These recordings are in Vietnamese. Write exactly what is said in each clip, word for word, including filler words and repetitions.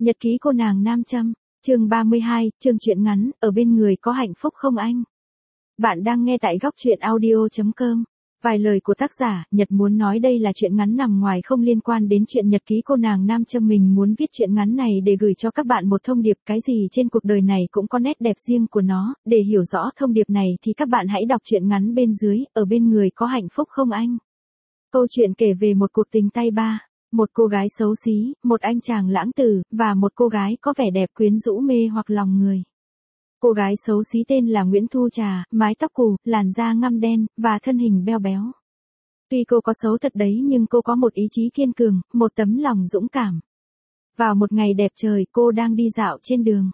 Nhật ký cô nàng nam châm, chương ba mươi hai, chương truyện ngắn, ở bên người có hạnh phúc không anh? Bạn đang nghe tại góc truyện audio chấm com. Vài lời của tác giả, Nhật muốn nói đây là chuyện ngắn nằm ngoài không liên quan đến chuyện nhật ký cô nàng nam châm. Mình muốn viết chuyện ngắn này để gửi cho các bạn một thông điệp, cái gì trên cuộc đời này cũng có nét đẹp riêng của nó. Để hiểu rõ thông điệp này thì các bạn hãy đọc chuyện ngắn bên dưới, ở bên người có hạnh phúc không anh? Câu chuyện kể về một cuộc tình tay ba. Một cô gái xấu xí, một anh chàng lãng tử, và một cô gái có vẻ đẹp quyến rũ mê hoặc lòng người. Cô gái xấu xí tên là Nguyễn Thu Trà, mái tóc cù, làn da ngăm đen, và thân hình beo béo. Tuy cô có xấu thật đấy nhưng cô có một ý chí kiên cường, một tấm lòng dũng cảm. Vào một ngày đẹp trời, cô đang đi dạo trên đường.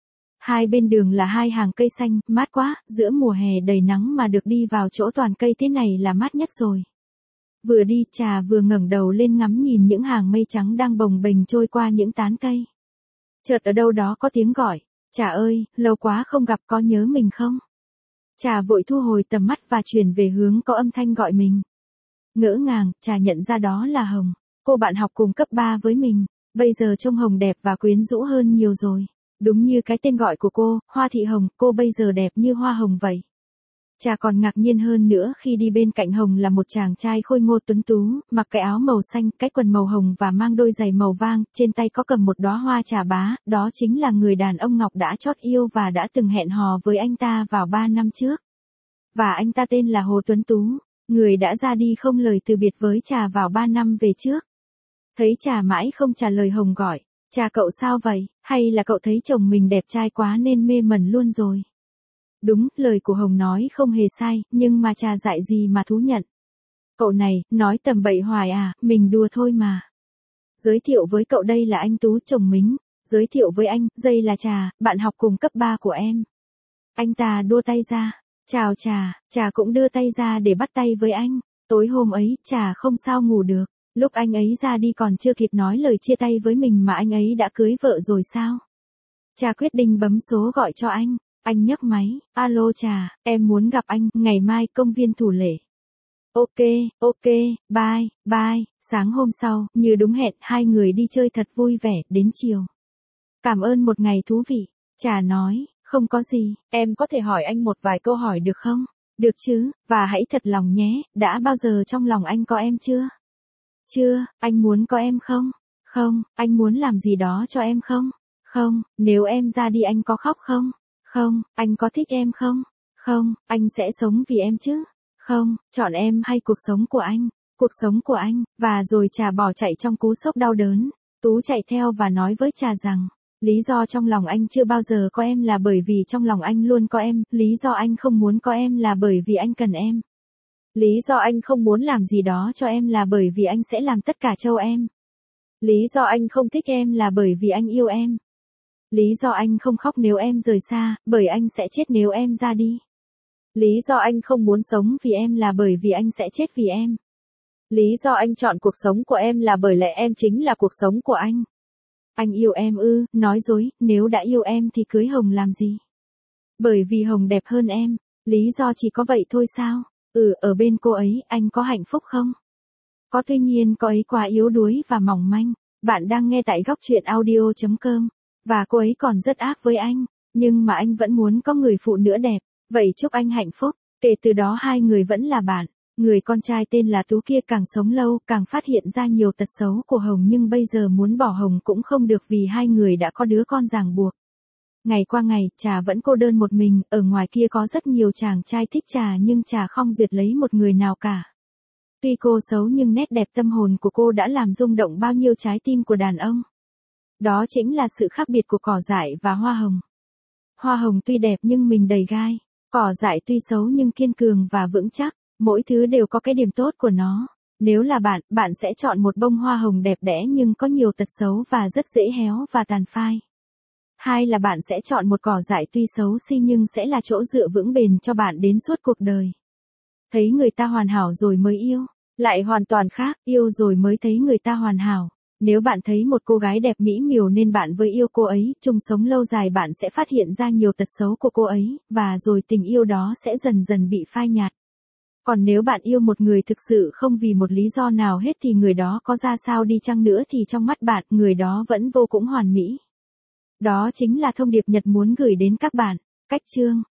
Hai bên đường là hai hàng cây xanh, mát quá, giữa mùa hè đầy nắng mà được đi vào chỗ toàn cây thế này là mát nhất rồi. Vừa đi, Trà vừa ngẩng đầu lên ngắm nhìn những hàng mây trắng đang bồng bềnh trôi qua những tán cây. Chợt ở đâu đó có tiếng gọi, Trà ơi, lâu quá không gặp, có nhớ mình không? Trà vội thu hồi tầm mắt và chuyển về hướng có âm thanh gọi mình. Ngỡ ngàng, Trà nhận ra đó là Hồng, cô bạn học cùng cấp ba với mình, bây giờ trông Hồng đẹp và quyến rũ hơn nhiều rồi. Đúng như cái tên gọi của cô, Hoa Thị Hồng, cô bây giờ đẹp như hoa hồng vậy. Trà còn ngạc nhiên hơn nữa khi đi bên cạnh Hồng là một chàng trai khôi ngô tuấn tú, mặc cái áo màu xanh, cái quần màu hồng và mang đôi giày màu vàng, trên tay có cầm một đóa hoa trà bá, đó chính là người đàn ông Ngọc đã chót yêu và đã từng hẹn hò với anh ta vào ba năm trước. Và anh ta tên là Hồ Tuấn Tú, người đã ra đi không lời từ biệt với Trà vào ba năm về trước. Thấy Trà mãi không trả lời, Hồng gọi, Trà cậu sao vậy, hay là cậu thấy chồng mình đẹp trai quá nên mê mẩn luôn rồi? Đúng, lời của Hồng nói không hề sai, nhưng mà Trà dại gì mà thú nhận. Cậu này, nói tầm bậy hoài à, mình đùa thôi mà. Giới thiệu với cậu đây là anh Tú, chồng mình. Giới thiệu với anh, đây là Trà, bạn học cùng cấp ba của em. Anh ta đua tay ra. Chào Trà, Trà cũng đưa tay ra để bắt tay với anh. Tối hôm ấy, Trà không sao ngủ được. Lúc anh ấy ra đi còn chưa kịp nói lời chia tay với mình mà anh ấy đã cưới vợ rồi sao? Trà quyết định bấm số gọi cho anh. Anh nhấc máy, alo Trà, em muốn gặp anh, ngày mai công viên Thủ Lệ. Ok, ok, bye, bye. Sáng hôm sau, như đúng hẹn, hai người đi chơi thật vui vẻ, đến chiều. Cảm ơn một ngày thú vị. Trà nói, không có gì, em có thể hỏi anh một vài câu hỏi được không? Được chứ, và hãy thật lòng nhé, đã bao giờ trong lòng anh có em chưa? Chưa, anh muốn có em không? Không, anh muốn làm gì đó cho em không? Không, nếu em ra đi anh có khóc không? Không, anh có thích em không? Không, anh sẽ sống vì em chứ? Không, chọn em hay cuộc sống của anh? Cuộc sống của anh, và rồi Trà bỏ chạy trong cú sốc đau đớn. Tú chạy theo và nói với Trà rằng, lý do trong lòng anh chưa bao giờ có em là bởi vì trong lòng anh luôn có em, lý do anh không muốn có em là bởi vì anh cần em. Lý do anh không muốn làm gì đó cho em là bởi vì anh sẽ làm tất cả cho em. Lý do anh không thích em là bởi vì anh yêu em. Lý do anh không khóc nếu em rời xa, bởi anh sẽ chết nếu em ra đi. Lý do anh không muốn sống vì em là bởi vì anh sẽ chết vì em. Lý do anh chọn cuộc sống của em là bởi lẽ em chính là cuộc sống của anh. Anh yêu em ư, nói dối, nếu đã yêu em thì cưới Hồng làm gì? Bởi vì Hồng đẹp hơn em, lý do chỉ có vậy thôi sao? Ừ, ở bên cô ấy, anh có hạnh phúc không? Có, tuy nhiên cô ấy quá yếu đuối và mỏng manh. Bạn đang nghe tại góc truyện audio chấm com. Và cô ấy còn rất ác với anh, nhưng mà anh vẫn muốn có người phụ nữ đẹp, vậy chúc anh hạnh phúc. Kể từ đó hai người vẫn là bạn. Người con trai tên là Tú kia càng sống lâu càng phát hiện ra nhiều tật xấu của Hồng, nhưng bây giờ muốn bỏ Hồng cũng không được vì hai người đã có đứa con ràng buộc. Ngày qua ngày, Trà vẫn cô đơn một mình, ở ngoài kia có rất nhiều chàng trai thích Trà nhưng Trà không duyệt lấy một người nào cả. Tuy cô xấu nhưng nét đẹp tâm hồn của cô đã làm rung động bao nhiêu trái tim của đàn ông. Đó chính là sự khác biệt của cỏ dại và hoa hồng. Hoa hồng tuy đẹp nhưng mình đầy gai, cỏ dại tuy xấu nhưng kiên cường và vững chắc, mỗi thứ đều có cái điểm tốt của nó. Nếu là bạn, bạn sẽ chọn một bông hoa hồng đẹp đẽ nhưng có nhiều tật xấu và rất dễ héo và tàn phai. Hai là bạn sẽ chọn một cỏ dại tuy xấu xí nhưng sẽ là chỗ dựa vững bền cho bạn đến suốt cuộc đời. Thấy người ta hoàn hảo rồi mới yêu, lại hoàn toàn khác, yêu rồi mới thấy người ta hoàn hảo. Nếu bạn thấy một cô gái đẹp mỹ miều nên bạn với yêu cô ấy, chung sống lâu dài bạn sẽ phát hiện ra nhiều tật xấu của cô ấy, và rồi tình yêu đó sẽ dần dần bị phai nhạt. Còn nếu bạn yêu một người thực sự không vì một lý do nào hết thì người đó có ra sao đi chăng nữa thì trong mắt bạn, người đó vẫn vô cùng hoàn mỹ. Đó chính là thông điệp Nhật muốn gửi đến các bạn. Cách chương